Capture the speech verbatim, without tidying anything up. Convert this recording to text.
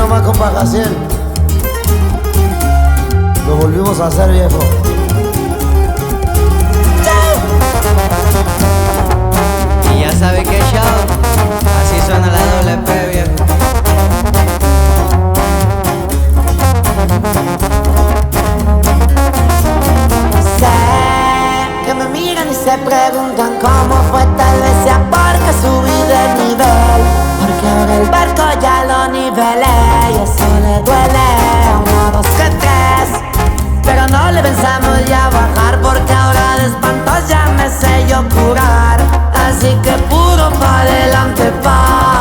nomás, compa Jaciel. Lo volvimos a hacer, viejo. Y ya sabe que show, así suena la doble P, viejo. Sé que me miran y se preguntan cómo fue, tal vez sea porque subí de nivel, porque ahora el barco ya lo nivelé y eso le duele. Uno, dos, que tres, pero no le pensamos ya bajar, porque ahora de espantos ya me sé yo curar. Así que puro pa' adelante, pa'